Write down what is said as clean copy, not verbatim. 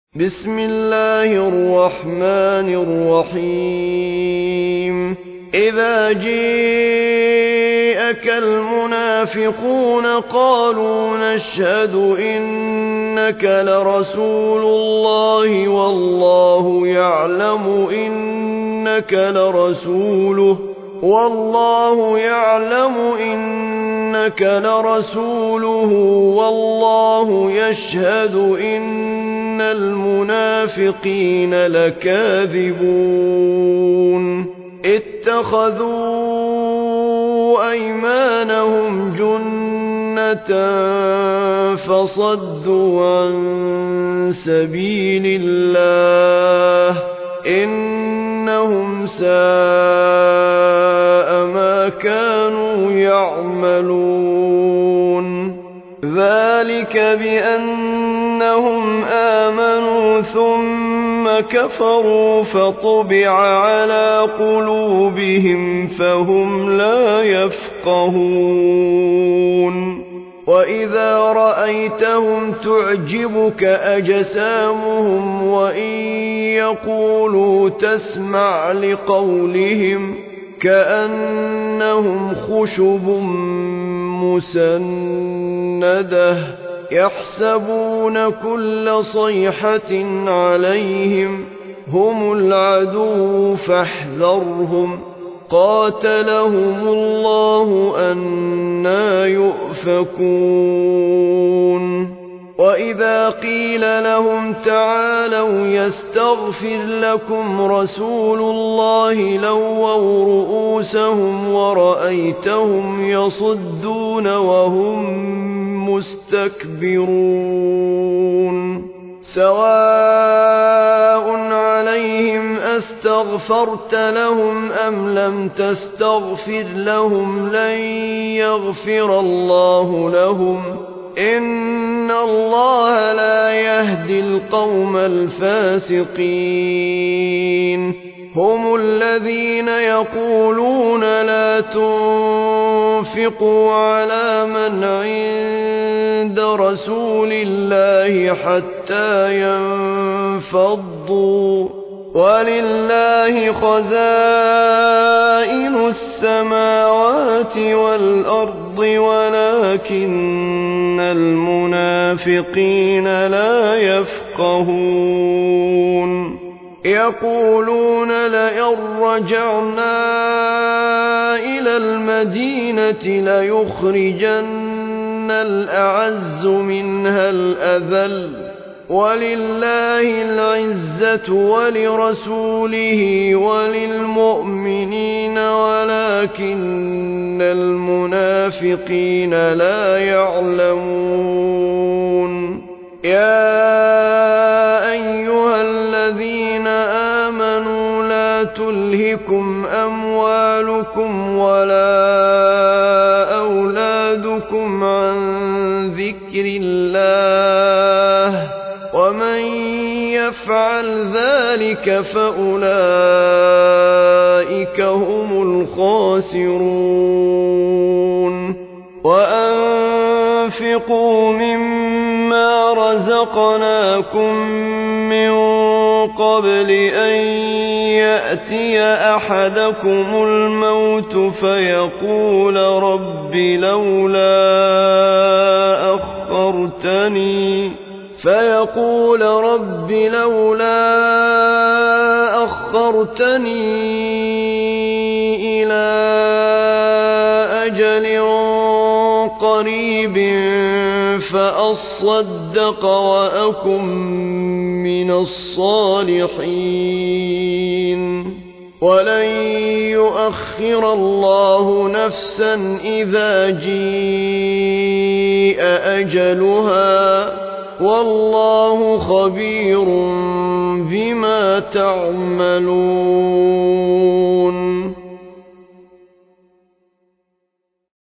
بسم الله الرحمن الرحيم إذا جاءك المنافقون قالوا نشهد إنك لرسول الله والله يعلم إنك لرسوله والله يشهد إن المنافقين لكاذبون اتخذوا أيمانهم جنة فصدوا عن سبيل الله إنهم ساء ما كانوا يعملون ذلك بأنهم آمنوا ثم كفروا فطبع على قلوبهم فهم لا يفقهون وإذا رأيتهم تعجبك أجسامهم وإن يقولوا تسمع لقولهم كأنهم خشب مسندة يحسبون كل صيحة عليهم هم العدو فاحذرهم قاتلهم الله أنى يؤفكون وإذا قيل لهم تعالوا يستغفر لكم رسول الله لووا رؤوسهم ورأيتهم يصدون وهم مستكبرون سواء عليهم أستغفرت لهم أم لم تستغفر لهم لن يغفر الله لهم إن الله لا يهدي القوم الفاسقين هم الذين يقولون لا تنفقوا على من عند رسول الله حتى ينفضوا ولله خزائن السماوات والأرض ولكن المنافقين لا يفقهون يقولون لئن رجعنا إلى المدينة ليخرجن الأعز منها الأذل ولله العزة ولرسوله وللمؤمنين ولكن المنافقين لا يعلمون يا أيها الذين آمنوا لا تلهكم أموالكم ولا أولادكم عن ذكر الله ومن يفعل ذلك فأولئك هم الخاسرون وأنفقوا مما رزقناكم من قبل أن يأتي أحدكم الموت فيقول رب لولا أخرتني إلى أجل قريب فأصدق وأكن من الصالحين ولن يؤخر الله نفسا إذا جاء أجلها والله خبير بما تعملون